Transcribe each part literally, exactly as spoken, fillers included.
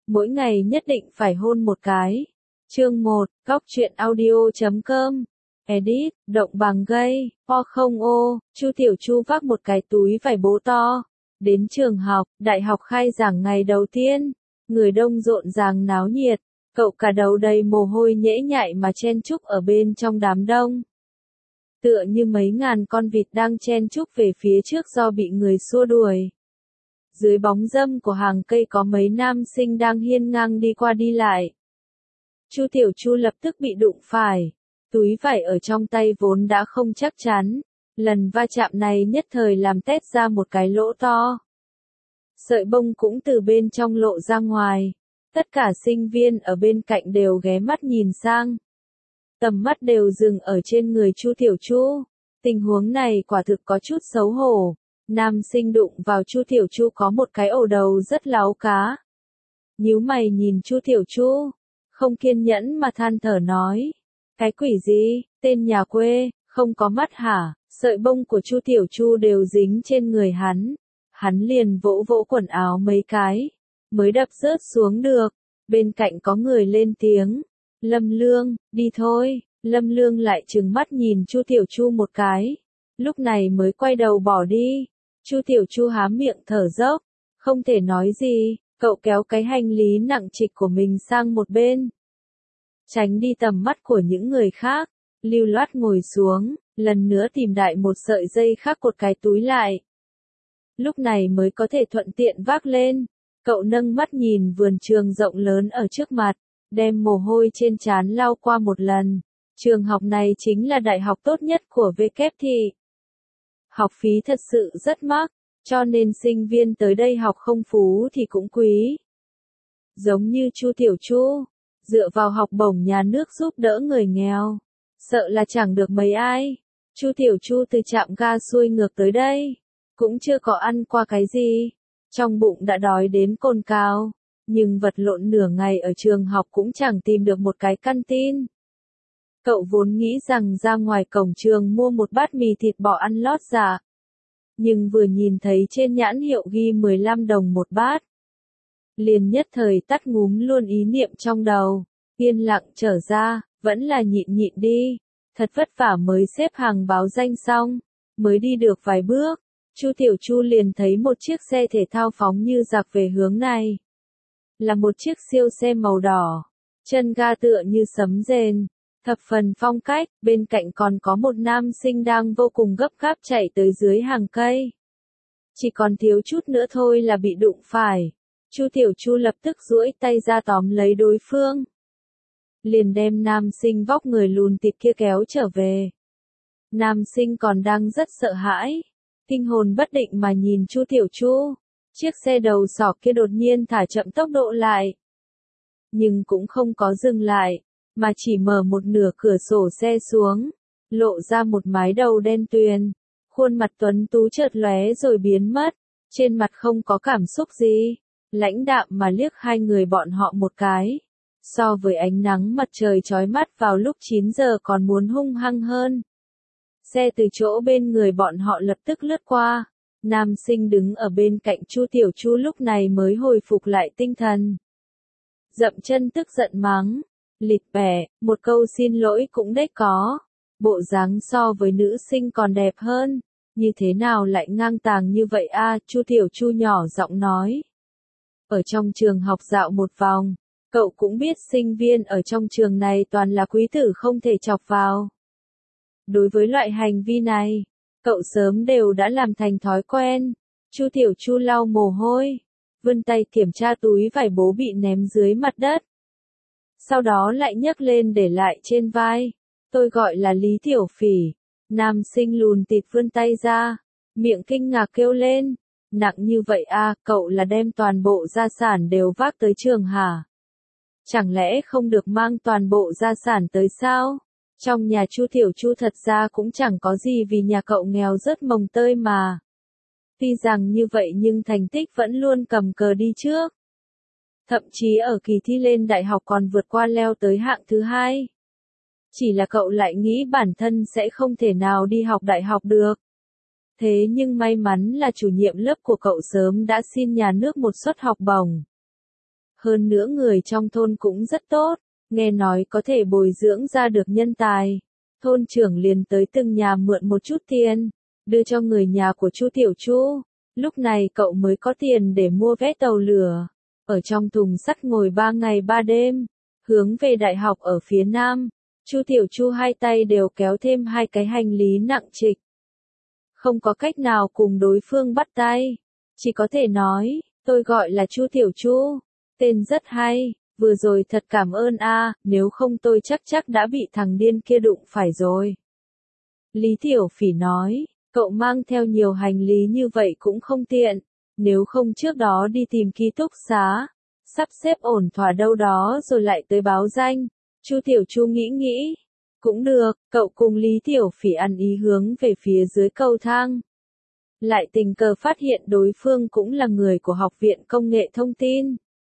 mỗi ngày nhất định phải hôn một cái. Chương một, góc truyện audio chấm com. Edit, động bằng gây, o không ô, Chu Tiểu Chu vác một cái túi vải bố to. Đến trường học, đại học khai giảng ngày đầu tiên. Người đông rộn ràng náo nhiệt. Cậu cả đầu đầy mồ hôi nhễ nhại mà chen chúc ở bên trong đám đông. Tựa như mấy ngàn con vịt đang chen chúc về phía trước do bị người xua đuổi. Dưới bóng râm của hàng cây có mấy nam sinh đang hiên ngang đi qua đi lại. Chu Tiểu Chu lập tức bị đụng phải. Túi vải ở trong tay vốn đã không chắc chắn. Lần va chạm này nhất thời làm tét ra một cái lỗ to. Sợi bông cũng từ bên trong lộ ra ngoài. Tất cả sinh viên ở bên cạnh đều ghé mắt nhìn sang. Tầm mắt đều dừng ở trên người Chu Tiểu Chu. Tình huống này quả thực có chút xấu hổ. Nam sinh đụng vào Chu Tiểu Chu có một cái ổ đầu rất láo cá. Nhíu mày nhìn Chu Tiểu Chu, không kiên nhẫn mà than thở nói. Cái quỷ gì, tên nhà quê, không có mắt hả? Sợi bông của Chu Tiểu Chu đều dính trên người hắn. Hắn liền vỗ vỗ quần áo mấy cái, mới đập rớt xuống được. Bên cạnh có người lên tiếng. Lâm Lương, đi thôi. Lâm Lương lại trừng mắt nhìn Chu Tiểu Chu một cái. Lúc này mới quay đầu bỏ đi. Chu Tiểu Chu há miệng thở dốc. Không thể nói gì. Cậu kéo cái hành lý nặng trịch của mình sang một bên. Tránh đi tầm mắt của những người khác. Lưu loát ngồi xuống. Lần nữa tìm đại một sợi dây khác cột cái túi lại. Lúc này mới có thể thuận tiện vác lên. Cậu nâng mắt nhìn vườn trường rộng lớn ở trước mặt. Đem mồ hôi trên trán lau qua một lần. Trường học này chính là đại học tốt nhất của W thị. Học phí thật sự rất mắc, cho nên sinh viên tới đây học không phú thì cũng quý. Giống như Chu Tiểu Chu, dựa vào học bổng nhà nước giúp đỡ người nghèo, sợ là chẳng được mấy ai. Chu Tiểu Chu từ trạm ga xuôi ngược tới đây, cũng chưa có ăn qua cái gì, trong bụng đã đói đến cồn cào, nhưng vật lộn nửa ngày ở trường học cũng chẳng tìm được một cái căn tin. Cậu vốn nghĩ rằng ra ngoài cổng trường mua một bát mì thịt bò ăn lót dạ. Nhưng vừa nhìn thấy trên nhãn hiệu ghi mười lăm đồng một bát. Liền nhất thời tắt ngúm luôn ý niệm trong đầu. Yên lặng trở ra, vẫn là nhịn nhịn đi. Thật vất vả mới xếp hàng báo danh xong. Mới đi được vài bước. Chu Tiểu Chu liền thấy một chiếc xe thể thao phóng như giặc về hướng này. Là một chiếc siêu xe màu đỏ. Chân ga tựa như sấm rền. Thập phần phong cách, bên cạnh còn có một nam sinh đang vô cùng gấp gáp chạy tới dưới hàng cây. Chỉ còn thiếu chút nữa thôi là bị đụng phải. Chu Tiểu Chu lập tức duỗi tay ra tóm lấy đối phương. Liền đem nam sinh vóc người lùn tịt kia kéo trở về. Nam sinh còn đang rất sợ hãi. Kinh hồn bất định mà nhìn Chu Tiểu Chu. Chiếc xe đầu sỏ kia đột nhiên thả chậm tốc độ lại. Nhưng cũng không có dừng lại. Mà chỉ mở một nửa cửa sổ xe xuống, lộ ra một mái đầu đen tuyền, khuôn mặt tuấn tú chợt lóe rồi biến mất, trên mặt không có cảm xúc gì, lãnh đạm mà liếc hai người bọn họ một cái, so với ánh nắng mặt trời chói mắt vào lúc chín giờ còn muốn hung hăng hơn. Xe từ chỗ bên người bọn họ lập tức lướt qua, nam sinh đứng ở bên cạnh Chu Tiểu Chu lúc này mới hồi phục lại tinh thần. Dậm chân tức giận mắng. Lịt bẻ, một câu xin lỗi cũng đếch có. Bộ dáng so với nữ sinh còn đẹp hơn. Như thế nào lại ngang tàng như vậy a? Chu Tiểu Chu nhỏ giọng nói. Ở trong trường học dạo một vòng, cậu cũng biết sinh viên ở trong trường này toàn là quý tử không thể chọc vào. Đối với loại hành vi này, cậu sớm đều đã làm thành thói quen. Chu Tiểu Chu lau mồ hôi, vươn tay kiểm tra túi vải bố bị ném dưới mặt đất. Sau đó lại nhấc lên để lại trên vai. Tôi gọi là Lý Tiểu Phỉ. Nam sinh lùn tịt vươn tay ra. Miệng kinh ngạc kêu lên. Nặng như vậy à, cậu là đem toàn bộ gia sản đều vác tới trường hả? Chẳng lẽ không được mang toàn bộ gia sản tới sao? Trong nhà Chu Tiểu Chu thật ra cũng chẳng có gì vì nhà cậu nghèo rất mồng tơi mà. Tuy rằng như vậy nhưng thành tích vẫn luôn cầm cờ đi trước. Thậm chí ở kỳ thi lên đại học còn vượt qua leo tới hạng thứ hai. Chỉ là cậu lại nghĩ bản thân sẽ không thể nào đi học đại học được. Thế nhưng may mắn là chủ nhiệm lớp của cậu sớm đã xin nhà nước một suất học bổng. Hơn nữa người trong thôn cũng rất tốt, nghe nói có thể bồi dưỡng ra được nhân tài. Thôn trưởng liền tới từng nhà mượn một chút tiền, đưa cho người nhà của Chu Tiểu Chu. Lúc này cậu mới có tiền để mua vé tàu lửa, ở trong thùng sắt ngồi ba ngày ba đêm, hướng về đại học ở phía nam. Chu Tiểu Chu hai tay đều kéo thêm hai cái hành lý nặng trịch. Không có cách nào cùng đối phương bắt tay, chỉ có thể nói, tôi gọi là Chu Tiểu Chu, tên rất hay, vừa rồi thật cảm ơn a, nếu không tôi chắc chắc đã bị thằng điên kia đụng phải rồi. Lý Tiểu Phỉ nói, cậu mang theo nhiều hành lý như vậy cũng không tiện, nếu không trước đó đi tìm ký túc xá, sắp xếp ổn thỏa đâu đó rồi lại tới báo danh. Chu Tiểu Chu nghĩ nghĩ, cũng được, cậu cùng Lý Tiểu Phỉ ăn ý hướng về phía dưới cầu thang. Lại tình cờ phát hiện đối phương cũng là người của Học viện Công nghệ Thông tin.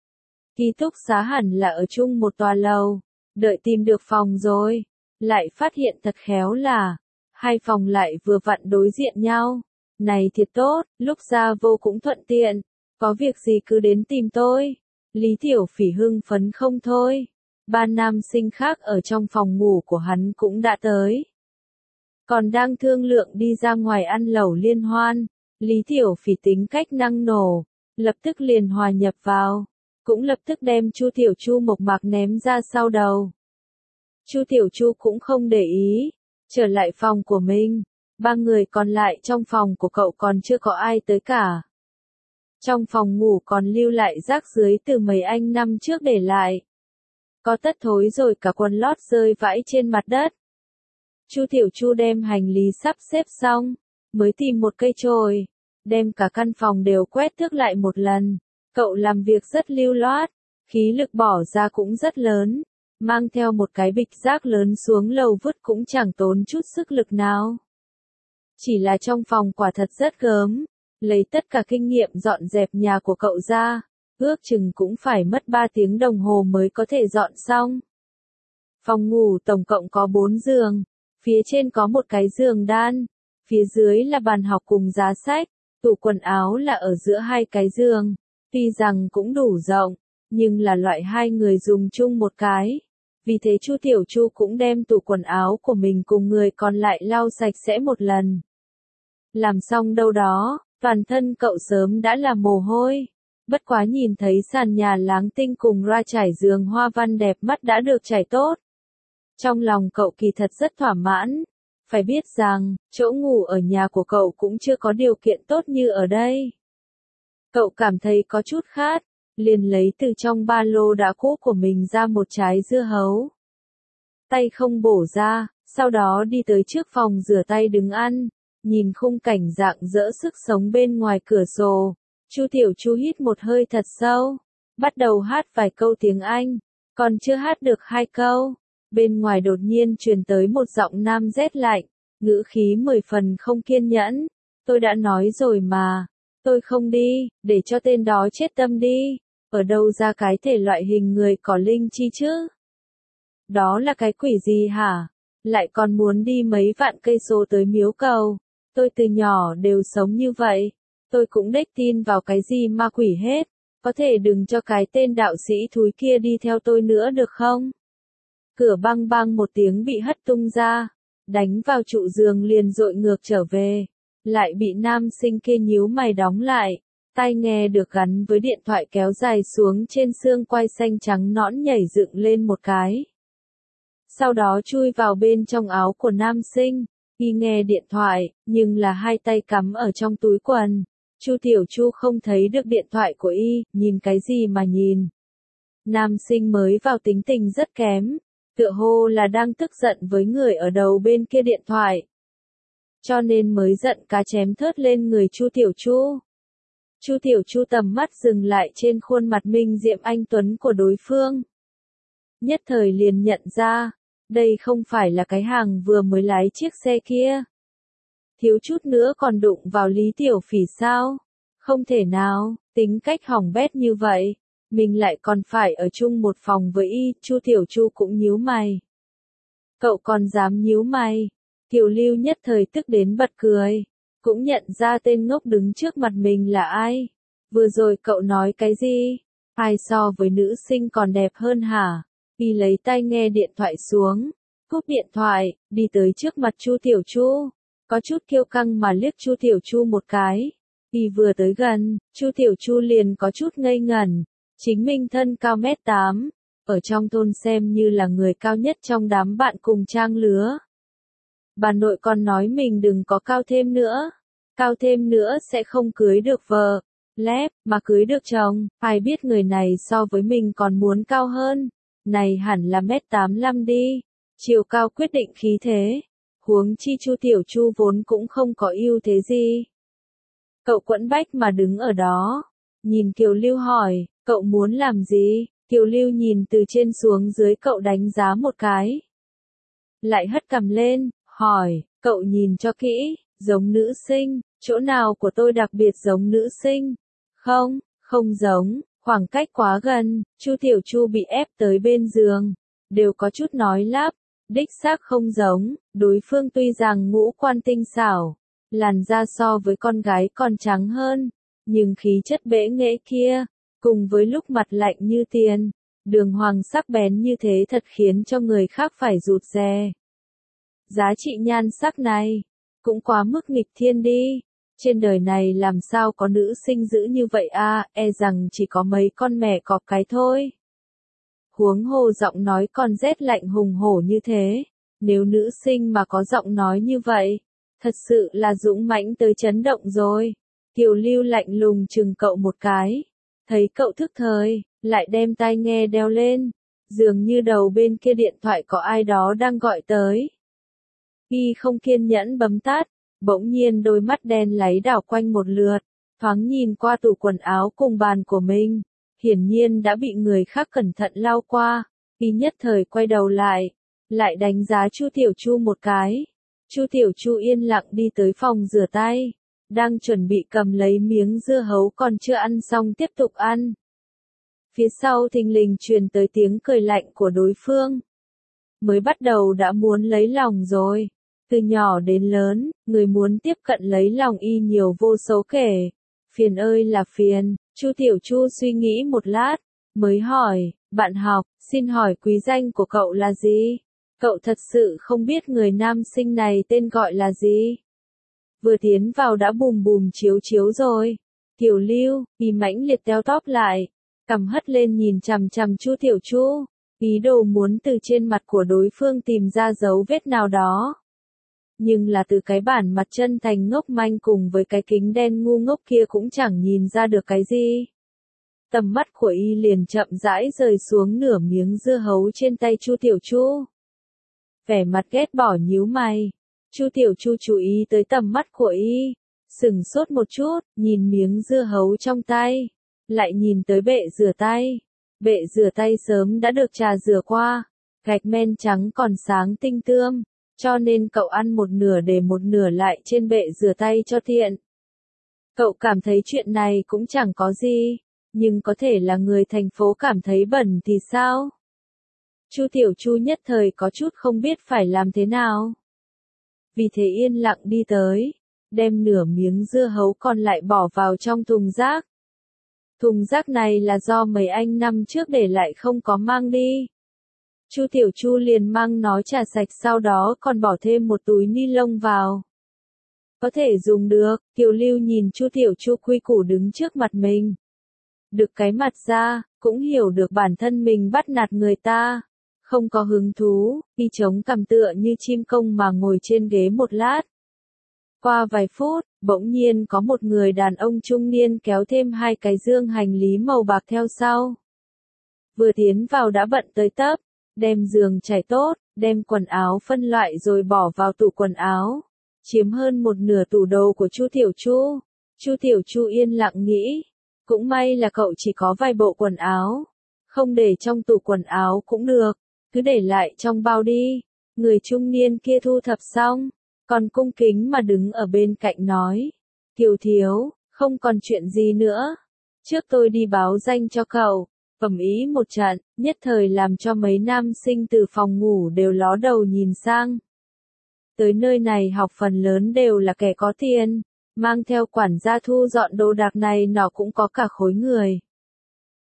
Ký túc xá hẳn là ở chung một tòa lầu, đợi tìm được phòng rồi, lại phát hiện thật khéo là, hai phòng lại vừa vặn đối diện nhau. Này thiệt tốt, lúc ra vô cũng thuận tiện, có việc gì cứ đến tìm tôi. Lý Tiểu Phỉ hưng phấn không thôi. Ba nam sinh khác ở trong phòng ngủ của hắn cũng đã tới. Còn đang thương lượng đi ra ngoài ăn lẩu liên hoan, Lý Tiểu Phỉ tính cách năng nổ, lập tức liền hòa nhập vào, cũng lập tức đem Chu Tiểu Chu mộc mạc ném ra sau đầu. Chu Tiểu Chu cũng không để ý, trở lại phòng của mình, ba người còn lại trong phòng của cậu còn chưa có ai tới cả. Trong phòng ngủ còn lưu lại rác dưới từ mấy anh năm trước để lại. Có tất thối rồi cả quần lót rơi vãi trên mặt đất. Chu Tiểu Chu đem hành lý sắp xếp xong, mới tìm một cây chổi, đem cả căn phòng đều quét tước lại một lần. Cậu làm việc rất lưu loát, khí lực bỏ ra cũng rất lớn, mang theo một cái bịch rác lớn xuống lầu vứt cũng chẳng tốn chút sức lực nào. Chỉ là trong phòng quả thật rất gớm, lấy tất cả kinh nghiệm dọn dẹp nhà của cậu ra, ước chừng cũng phải mất ba tiếng đồng hồ mới có thể dọn xong. Phòng ngủ tổng cộng có bốn giường, phía trên có một cái giường đan, phía dưới là bàn học cùng giá sách, tủ quần áo là ở giữa hai cái giường, tuy rằng cũng đủ rộng, nhưng là loại hai người dùng chung một cái. Vì thế Chu Tiểu Chu cũng đem tủ quần áo của mình cùng người còn lại lau sạch sẽ một lần. Làm xong đâu đó, toàn thân cậu sớm đã là mồ hôi. Bất quá nhìn thấy sàn nhà láng tinh cùng ra trải giường hoa văn đẹp mắt đã được trải tốt. Trong lòng cậu kỳ thật rất thỏa mãn. Phải biết rằng, chỗ ngủ ở nhà của cậu cũng chưa có điều kiện tốt như ở đây. Cậu cảm thấy có chút khát, liền lấy từ trong ba lô đã cũ của mình ra một trái dưa hấu. Tay không bổ ra, sau đó đi tới trước phòng rửa tay đứng ăn, nhìn khung cảnh rạng rỡ sức sống bên ngoài cửa sổ. Chu Tiểu Chu hít một hơi thật sâu, bắt đầu hát vài câu tiếng Anh, còn chưa hát được hai câu, bên ngoài đột nhiên truyền tới một giọng nam rét lạnh, ngữ khí mười phần không kiên nhẫn. Tôi đã nói rồi mà, tôi không đi, để cho tên đó chết tâm đi, ở đâu ra cái thể loại hình người có linh chi chứ? Đó là cái quỷ gì hả? Lại còn muốn đi mấy vạn cây số tới miếu cầu, tôi từ nhỏ đều sống như vậy. Tôi cũng đếch tin vào cái gì ma quỷ hết, có thể đừng cho cái tên đạo sĩ thúi kia đi theo tôi nữa được không? Cửa băng băng một tiếng bị hất tung ra, đánh vào trụ giường liền dội ngược trở về, lại bị nam sinh kia nhíu mày đóng lại, tai nghe được gắn với điện thoại kéo dài xuống trên xương quai xanh trắng nõn nhảy dựng lên một cái. Sau đó chui vào bên trong áo của nam sinh, y nghe điện thoại, nhưng là hai tay cắm ở trong túi quần. Chu Tiểu Chu không thấy được điện thoại của y, nhìn cái gì mà nhìn. Nam sinh mới vào tính tình rất kém, tựa hồ là đang tức giận với người ở đầu bên kia điện thoại. Cho nên mới giận cá chém thớt lên người Chu Tiểu Chu. Chu Tiểu Chu tầm mắt dừng lại trên khuôn mặt minh diệm anh tuấn của đối phương. Nhất thời liền nhận ra, đây không phải là cái hàng vừa mới lái chiếc xe kia. Thiếu chút nữa còn đụng vào Lý Tiểu Phỉ sao? Không thể nào, tính cách hỏng bét như vậy, mình lại còn phải ở chung một phòng với y. Chu Tiểu Chu cũng nhíu mày. Cậu còn dám nhíu mày? Kiều Lưu nhất thời tức đến bật cười, cũng nhận ra tên ngốc đứng trước mặt mình là ai. Vừa rồi cậu nói cái gì? Ai so với nữ sinh còn đẹp hơn hả? Y lấy tai nghe điện thoại xuống, cúp điện thoại, đi tới trước mặt Chu Tiểu Chu, có chút kiêu căng mà liếc Chu Tiểu Chu một cái. Y vừa tới gần, Chu Tiểu Chu liền có chút ngây ngẩn, chính mình thân cao mét tám, ở trong thôn xem như là người cao nhất trong đám bạn cùng trang lứa. Bà nội còn nói mình đừng có cao thêm nữa, cao thêm nữa sẽ không cưới được vợ, lép, mà cưới được chồng, ai biết người này so với mình còn muốn cao hơn, này hẳn là mét tám lăm đi, chiều cao quyết định khí thế, huống chi Chu Tiểu Chu vốn cũng không có ưu thế gì. Cậu quẫn bách mà đứng ở đó, nhìn Kiều Lưu hỏi, cậu muốn làm gì? Kiều Lưu nhìn từ trên xuống dưới cậu đánh giá một cái. Lại hất cằm lên, hỏi, cậu nhìn cho kỹ, giống nữ sinh, chỗ nào của tôi đặc biệt giống nữ sinh? Không, không giống, khoảng cách quá gần, Chu Tiểu Chu bị ép tới bên giường, đều có chút nói lắp, đích xác không giống, đối phương tuy rằng ngũ quan tinh xảo, làn da so với con gái còn trắng hơn, nhưng khí chất bẽ nghệ kia, cùng với lúc mặt lạnh như tiền, đường hoàng sắc bén như thế thật khiến cho người khác phải rụt rè. Giá trị nhan sắc này, cũng quá mức nghịch thiên đi. Trên đời này làm sao có nữ sinh dữ như vậy a, e rằng chỉ có mấy con mẹ cọp cái thôi. Huống hồ giọng nói còn rét lạnh hùng hổ như thế, nếu nữ sinh mà có giọng nói như vậy, thật sự là dũng mãnh tới chấn động rồi. Kiều Lưu lạnh lùng chừng cậu một cái, thấy cậu thức thời, lại đem tai nghe đeo lên, dường như đầu bên kia điện thoại có ai đó đang gọi tới. Y không kiên nhẫn bấm tắt, bỗng nhiên đôi mắt đen láy đảo quanh một lượt, thoáng nhìn qua tủ quần áo cùng bàn của mình, hiển nhiên đã bị người khác cẩn thận lau qua, Y nhất thời quay đầu lại, lại đánh giá Chu Tiểu Chu một cái. Chu Tiểu Chu yên lặng đi tới phòng rửa tay, đang chuẩn bị cầm lấy miếng dưa hấu còn chưa ăn xong tiếp tục ăn. Phía sau thình lình truyền tới tiếng cười lạnh của đối phương. Mới bắt đầu đã muốn lấy lòng rồi. Từ nhỏ đến lớn, người muốn tiếp cận lấy lòng Y nhiều vô số kể. Phiền ơi là phiền, Chu Tiểu Chu suy nghĩ một lát, mới hỏi, bạn học, xin hỏi quý danh của cậu là gì? Cậu thật sự không biết người nam sinh này tên gọi là gì? Vừa tiến vào đã bùm bùm chiếu chiếu rồi. Tiểu Lưu, Y mãnh liệt teo tóp lại, cằm hất lên nhìn chằm chằm Chu Tiểu Chu, ý đồ muốn từ trên mặt của đối phương tìm ra dấu vết nào đó. Nhưng là từ cái bản mặt chân thành ngốc manh cùng với cái kính đen ngu ngốc kia cũng chẳng nhìn ra được cái gì. Tầm mắt của Y liền chậm rãi rời xuống nửa miếng dưa hấu trên tay Chu Tiểu Chu. Vẻ mặt ghét bỏ nhíu mày. Chu Tiểu Chu chú ý tới tầm mắt của Y, sửng sốt một chút, nhìn miếng dưa hấu trong tay, lại nhìn tới bệ rửa tay. Bệ rửa tay sớm đã được trà rửa qua, gạch men trắng còn sáng tinh tươm, cho nên cậu ăn một nửa để một nửa lại trên bệ rửa tay cho tiện. Cậu cảm thấy chuyện này cũng chẳng có gì, nhưng có thể là người thành phố cảm thấy bẩn thì sao? Chu Tiểu Chu nhất thời có chút không biết phải làm thế nào. Vì thế yên lặng đi tới, đem nửa miếng dưa hấu còn lại bỏ vào trong thùng rác. Thùng rác này là do mấy anh năm trước để lại không có mang đi. Chu Tiểu Chu liền mang nó trà sạch, sau đó còn bỏ thêm một túi ni lông vào. Có thể dùng được. Kiều Lưu nhìn Chu Tiểu Chu quy củ đứng trước mặt mình. Được cái mặt ra, cũng hiểu được bản thân mình bắt nạt người ta. Không có hứng thú, Y chống cằm tựa như chim công mà ngồi trên ghế một lát. Qua vài phút, bỗng nhiên có một người đàn ông trung niên kéo thêm hai cái dương hành lý màu bạc theo sau. Vừa tiến vào đã bận tới tấp, đem giường trải tốt, đem quần áo phân loại rồi bỏ vào tủ quần áo, chiếm hơn một nửa tủ đồ của Chu Tiểu Chu. Chu Tiểu Chu yên lặng nghĩ, cũng may là cậu chỉ có vài bộ quần áo, không để trong tủ quần áo cũng được, cứ để lại trong bao đi. Người trung niên kia thu thập xong, còn cung kính mà đứng ở bên cạnh nói, Kiều thiếu, không còn chuyện gì nữa, trước tôi đi báo danh cho cậu. Ầm ĩ một trận, nhất thời làm cho mấy nam sinh từ phòng ngủ đều ló đầu nhìn sang. Tới nơi này học phần lớn đều là kẻ có tiền, mang theo quản gia thu dọn đồ đạc này nọ cũng có cả khối người.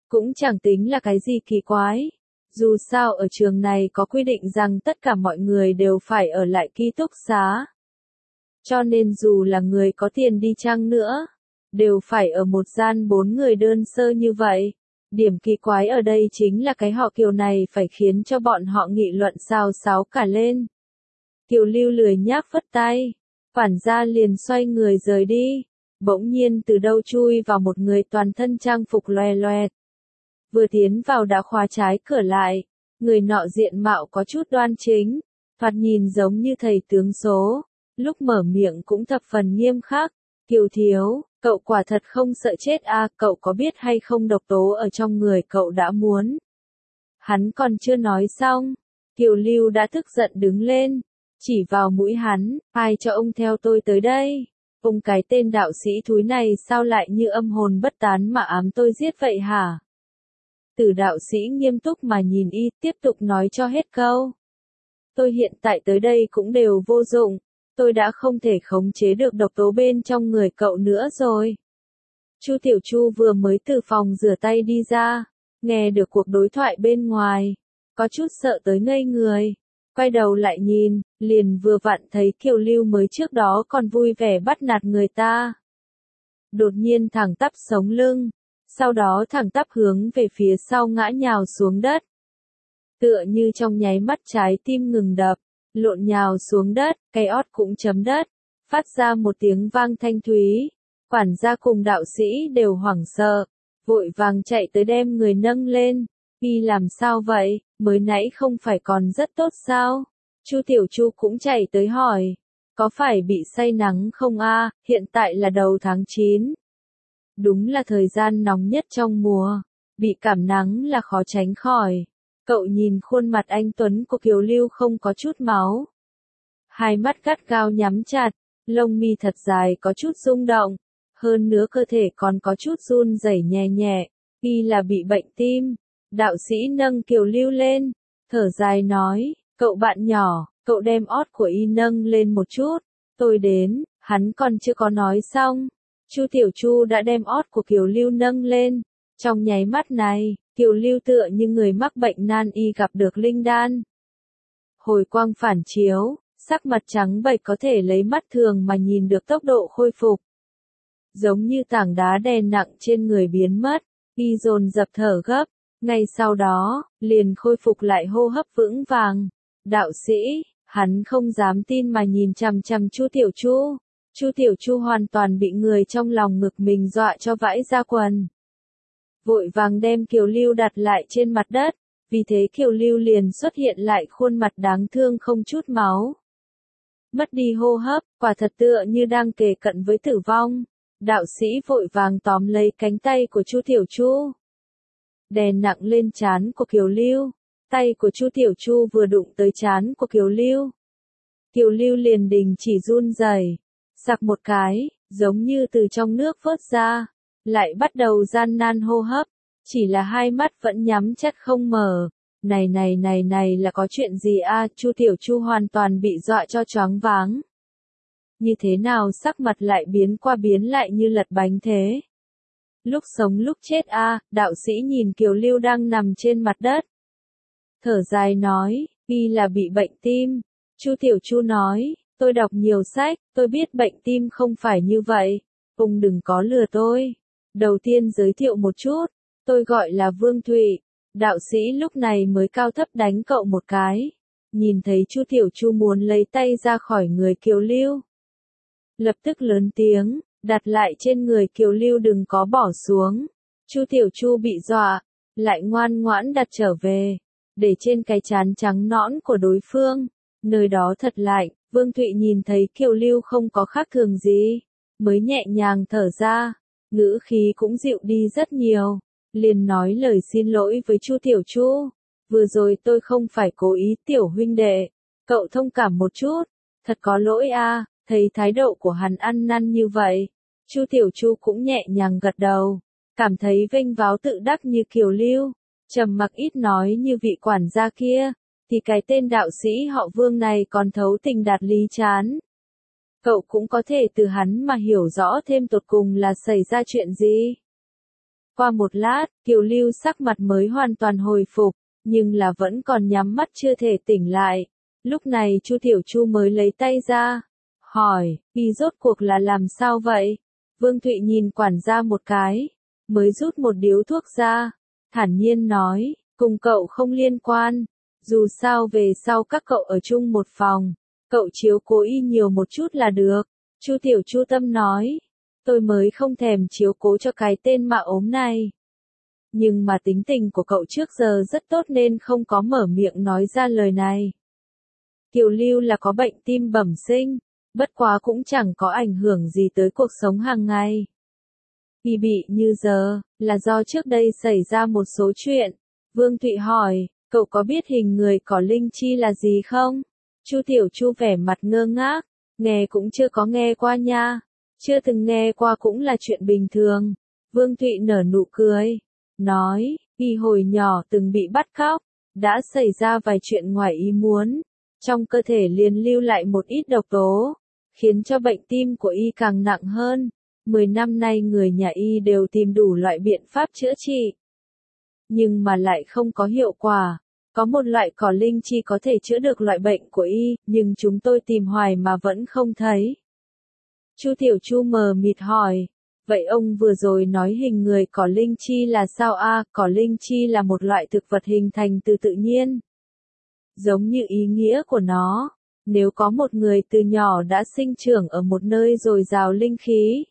cũng chẳng tính là cái gì kỳ quái. Dù sao ở trường này có quy định rằng tất cả mọi người đều phải ở lại ký túc xá. Cho nên dù là người có tiền đi chăng nữa, đều phải ở một gian bốn người đơn sơ như vậy. Điểm kỳ quái ở đây chính là cái họ Kiều này phải khiến cho bọn họ nghị luận xào xáo cả lên. Kiều Lưu lười nhác phất tay, quản gia liền xoay người rời đi. Bỗng nhiên từ đâu chui vào một người toàn thân trang phục loè loẹt. Vừa tiến vào đã khóa trái cửa lại, người nọ diện mạo có chút đoan chính, thoạt nhìn giống như thầy tướng số, lúc mở miệng cũng thập phần nghiêm khắc. Kiều thiếu, cậu quả thật không sợ chết à, cậu có biết hay không độc tố ở trong người cậu đã muốn. Hắn còn chưa nói xong, Kiều Lưu đã tức giận đứng lên, chỉ vào mũi hắn, ai cho ông theo tôi tới đây? Ông cái tên đạo sĩ thúi này sao lại như âm hồn bất tán mà ám tôi giết vậy hả? Tử đạo sĩ nghiêm túc mà nhìn y, tiếp tục nói cho hết câu. Tôi hiện tại tới đây cũng đều vô dụng, tôi đã không thể khống chế được độc tố bên trong người cậu nữa rồi. Chu Tiểu Chu vừa mới từ phòng rửa tay đi ra, nghe được cuộc đối thoại bên ngoài, có chút sợ tới ngây người. Quay đầu lại nhìn, liền vừa vặn thấy Kiều Lưu mới trước đó còn vui vẻ bắt nạt người ta. Đột nhiên thẳng tắp sống lưng, sau đó thẳng tắp hướng về phía sau ngã nhào xuống đất. Tựa như trong nháy mắt trái tim ngừng đập, lộn nhào xuống đất, cái ót cũng chấm đất, phát ra một tiếng vang thanh thúy. Quản gia cùng đạo sĩ đều hoảng sợ, vội vàng chạy tới đem người nâng lên. Y làm sao vậy, mới nãy không phải còn rất tốt sao? Chu Tiểu Chu cũng chạy tới hỏi, có phải bị say nắng không a? Hiện tại là đầu tháng chín. Đúng là thời gian nóng nhất trong mùa, bị cảm nắng là khó tránh khỏi. Cậu nhìn khuôn mặt anh tuấn của Kiều Lưu không có chút máu. Hai mắt gắt gao nhắm chặt, lông mi thật dài có chút rung động, hơn nữa cơ thể còn có chút run rẩy nhẹ nhẹ, y là bị bệnh tim. Đạo sĩ nâng Kiều Lưu lên, thở dài nói, cậu bạn nhỏ, cậu đem ót của y nâng lên một chút, tôi đến. Hắn còn chưa có nói xong, Chu Tiểu Chu đã đem ót của Kiều Lưu nâng lên. Trong nháy mắt này, Kiều Lưu tựa như người mắc bệnh nan y gặp được linh đan. Hồi quang phản chiếu, sắc mặt trắng bệch có thể lấy mắt thường mà nhìn được tốc độ khôi phục. Giống như tảng đá đè nặng trên người biến mất, y dồn dập thở gấp. Ngay sau đó, liền khôi phục lại hô hấp vững vàng. Đạo sĩ, hắn không dám tin mà nhìn chằm chằm Chu Tiểu Chu. Chu Tiểu Chu hoàn toàn bị người trong lòng ngực mình dọa cho vãi ra quần. Vội vàng đem Kiều Lưu đặt lại trên mặt đất, vì thế Kiều Lưu liền xuất hiện lại khuôn mặt đáng thương không chút máu. Mất đi hô hấp, quả thật tựa như đang kề cận với tử vong. Đạo sĩ vội vàng tóm lấy cánh tay của Chu Tiểu Chu, đè nặng lên trán của Kiều Lưu. Tay của Chu Tiểu Chu vừa đụng tới trán của Kiều Lưu, Kiều Lưu liền đình chỉ run rẩy, sặc một cái, giống như từ trong nước vớt ra, lại bắt đầu gian nan hô hấp, chỉ là hai mắt vẫn nhắm chặt không mở. Này này này này là có chuyện gì a? Chu Tiểu Chu hoàn toàn bị dọa cho choáng váng. Như thế nào sắc mặt lại biến qua biến lại như lật bánh thế? Lúc sống lúc chết a? Đạo sĩ nhìn Kiều Lưu đang nằm trên mặt đất, thở dài nói, y là bị bệnh tim. Chu Tiểu Chu nói, tôi đọc nhiều sách, tôi biết bệnh tim không phải như vậy, ông đừng có lừa tôi. Đầu tiên giới thiệu một chút, tôi gọi là Vương Thụy. Đạo sĩ lúc này mới cao thấp đánh cậu một cái, nhìn thấy Chu Tiểu Chu muốn lấy tay ra khỏi người Kiều Lưu, lập tức lớn tiếng, đặt lại trên người Kiều Lưu đừng có bỏ xuống. Chu Tiểu Chu bị dọa, lại ngoan ngoãn đặt trở về, để trên cái trán trắng nõn của đối phương, nơi đó thật lạnh. Vương Thụy nhìn thấy Kiều Lưu không có khác thường gì, mới nhẹ nhàng thở ra, ngữ khí cũng dịu đi rất nhiều, liền nói lời xin lỗi với Chu Tiểu Chu. Vừa rồi tôi không phải cố ý, Tiểu huynh đệ, cậu thông cảm một chút, thật có lỗi a. Thấy thái độ của hắn ăn năn như vậy, Chu Tiểu Chu cũng nhẹ nhàng gật đầu, cảm thấy vênh váo tự đắc như Kiều Lưu, trầm mặc ít nói như vị quản gia kia, thì cái tên đạo sĩ họ Vương này còn thấu tình đạt lý chán. Cậu cũng có thể từ hắn mà hiểu rõ thêm tột cùng là xảy ra chuyện gì. Qua một lát, Kiều Lưu sắc mặt mới hoàn toàn hồi phục, nhưng là vẫn còn nhắm mắt chưa thể tỉnh lại. Lúc này Chu Tiểu Chu mới lấy tay ra, hỏi, y rốt cuộc là làm sao vậy? Vương Thụy nhìn quản gia một cái, mới rút một điếu thuốc ra, thản nhiên nói, cùng cậu không liên quan, dù sao về sau các cậu ở chung một phòng, cậu chiếu cố y nhiều một chút là được. Chu Tiểu Chu tâm nói, tôi mới không thèm chiếu cố cho cái tên mạ ốm này. Nhưng mà tính tình của cậu trước giờ rất tốt nên không có mở miệng nói ra lời này. Kiều Lưu là có bệnh tim bẩm sinh, bất quá cũng chẳng có ảnh hưởng gì tới cuộc sống hàng ngày. Y bị như giờ, là do trước đây xảy ra một số chuyện. Vương Thụy hỏi, cậu có biết hình người cỏ linh chi là gì không? Chu Tiểu Chu vẻ mặt ngơ ngác, nghe cũng chưa có nghe qua nha, chưa từng nghe qua cũng là chuyện bình thường. Vương Thụy nở nụ cười, nói, y hồi nhỏ từng bị bắt cóc, đã xảy ra vài chuyện ngoài ý muốn, trong cơ thể liền lưu lại một ít độc tố, khiến cho bệnh tim của y càng nặng hơn. Mười năm nay người nhà y đều tìm đủ loại biện pháp chữa trị, nhưng mà lại không có hiệu quả. Có một loại cỏ linh chi có thể chữa được loại bệnh của y, nhưng chúng tôi tìm hoài mà vẫn không thấy. Chu Tiểu Chu mờ mịt hỏi, vậy ông vừa rồi nói hình người cỏ linh chi là sao a? À, cỏ linh chi là một loại thực vật hình thành từ tự nhiên. Giống như ý nghĩa của nó, nếu có một người từ nhỏ đã sinh trưởng ở một nơi dồi dào linh khí,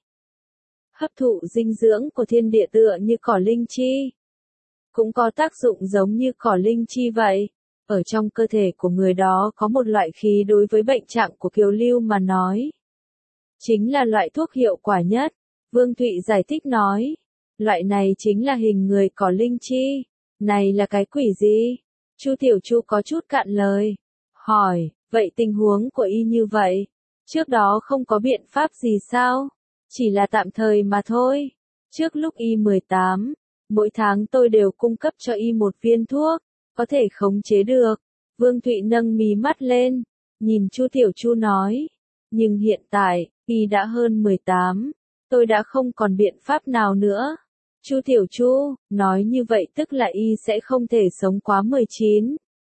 hấp thụ dinh dưỡng của thiên địa tựa như cỏ linh chi, cũng có tác dụng giống như cỏ linh chi vậy. Ở trong cơ thể của người đó có một loại khí đối với bệnh trạng của Kiều Lưu mà nói, chính là loại thuốc hiệu quả nhất. Vương Thụy giải thích nói, loại này chính là hình người cỏ linh chi. Này là cái quỷ gì? Chu Tiểu Chu có chút cạn lời, hỏi, vậy tình huống của y như vậy, trước đó không có biện pháp gì sao? Chỉ là tạm thời mà thôi. Trước lúc y mười tám, mỗi tháng tôi đều cung cấp cho y một viên thuốc, có thể khống chế được. Vương Thụy nâng mí mắt lên, nhìn Chu Tiểu Chu nói, nhưng hiện tại, y đã hơn mười tám, tôi đã không còn biện pháp nào nữa. Chu Tiểu Chu, nói như vậy tức là y sẽ không thể sống quá mười chín.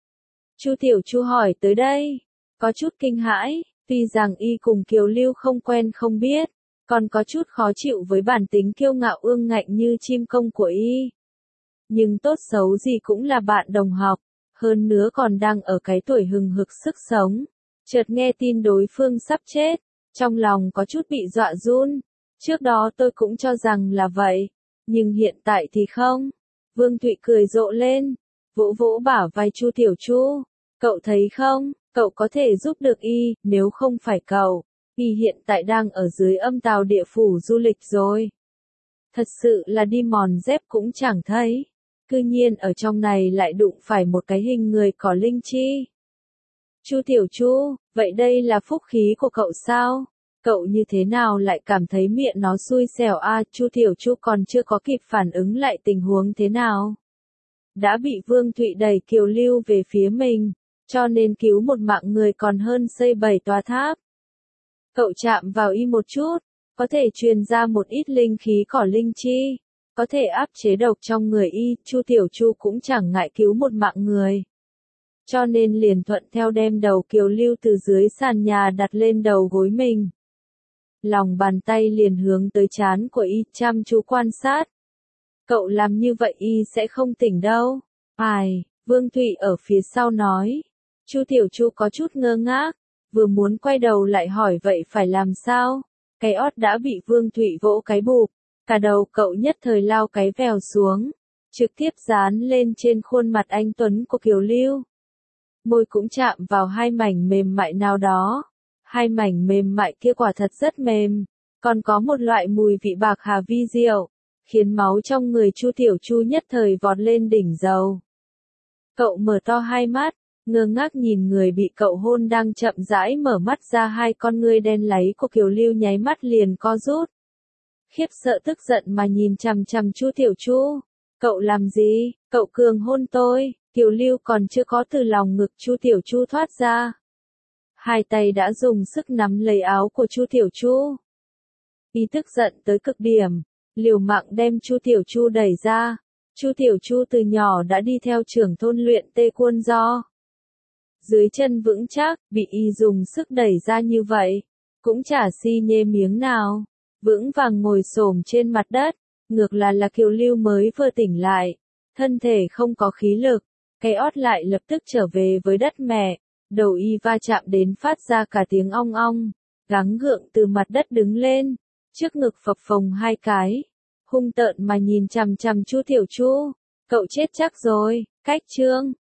Chu Tiểu Chu hỏi tới đây, có chút kinh hãi, tuy rằng y cùng Kiều Lưu không quen không biết, còn có chút khó chịu với bản tính kiêu ngạo ương ngạnh như chim công của y. Nhưng tốt xấu gì cũng là bạn đồng học, hơn nữa còn đang ở cái tuổi hừng hực sức sống. Chợt nghe tin đối phương sắp chết, trong lòng có chút bị dọa run. Trước đó tôi cũng cho rằng là vậy, nhưng hiện tại thì không. Vương Thụy cười rộ lên, vỗ vỗ bả vai Chu Tiểu Chu, cậu thấy không, cậu có thể giúp được y, nếu không phải cậu, y hiện tại đang ở dưới âm tào địa phủ du lịch rồi. Thật sự là đi mòn dép cũng chẳng thấy, cư nhiên ở trong này lại đụng phải một cái hình người cỏ linh chi. Chu Tiểu Chu, vậy đây là phúc khí của cậu sao? Cậu như thế nào lại cảm thấy miệng nó xui xẻo a? À, Chu Tiểu Chu còn chưa có kịp phản ứng lại tình huống thế nào, đã bị Vương Thụy đẩy Kiều Lưu về phía mình, cho nên cứu một mạng người còn hơn xây bảy tòa tháp. Cậu chạm vào y một chút, có thể truyền ra một ít linh khí cỏ linh chi, có thể áp chế độc trong người y. Chu Tiểu Chu cũng chẳng ngại cứu một mạng người, cho nên liền thuận theo đem đầu Kiều Lưu từ dưới sàn nhà đặt lên đầu gối mình. Lòng bàn tay liền hướng tới trán của y, chăm chú quan sát. Cậu làm như vậy y sẽ không tỉnh đâu. Ai, Vương Thụy ở phía sau nói. Chu Tiểu Chu có chút ngơ ngác, vừa muốn quay đầu lại hỏi vậy phải làm sao? Cái ót đã bị Vương Thụy vỗ cái bụp, cả đầu cậu nhất thời lao cái vèo xuống, trực tiếp dán lên trên khuôn mặt anh tuấn của Kiều Lưu. Môi cũng chạm vào hai mảnh mềm mại nào đó. Hai mảnh mềm mại kia quả thật rất mềm, còn có một loại mùi vị bạc hà vi diệu, khiến máu trong người Chu Tiểu Chu nhất thời vọt lên đỉnh dầu. Cậu mở to hai mắt, ngơ ngác nhìn người bị cậu hôn đang chậm rãi mở mắt ra, hai con ngươi đen láy của Kiều Lưu nháy mắt liền co rút. Khiếp sợ tức giận mà nhìn chằm chằm Chu Tiểu Chu. Cậu làm gì? Cậu cường hôn tôi. Kiều Lưu còn chưa có từ lòng ngực Chu Tiểu Chu thoát ra, hai tay đã dùng sức nắm lấy áo của Chu Tiểu Chu. Y tức giận tới cực điểm, liều mạng đem Chu Tiểu Chu đẩy ra. Chu Tiểu Chu từ nhỏ đã đi theo trưởng thôn luyện tê quân do. Dưới chân vững chắc, bị y dùng sức đẩy ra như vậy, cũng chả si nhê miếng nào. Vững vàng ngồi xổm trên mặt đất, ngược là là Kiều Lưu mới vừa tỉnh lại, thân thể không có khí lực, cái ót lại lập tức trở về với đất mẹ, đầu y va chạm đến phát ra cả tiếng ong ong, gắng gượng từ mặt đất đứng lên, trước ngực phập phồng hai cái, hung tợn mà nhìn chằm chằm Chu Tiểu Chu, cậu chết chắc rồi, cách trương.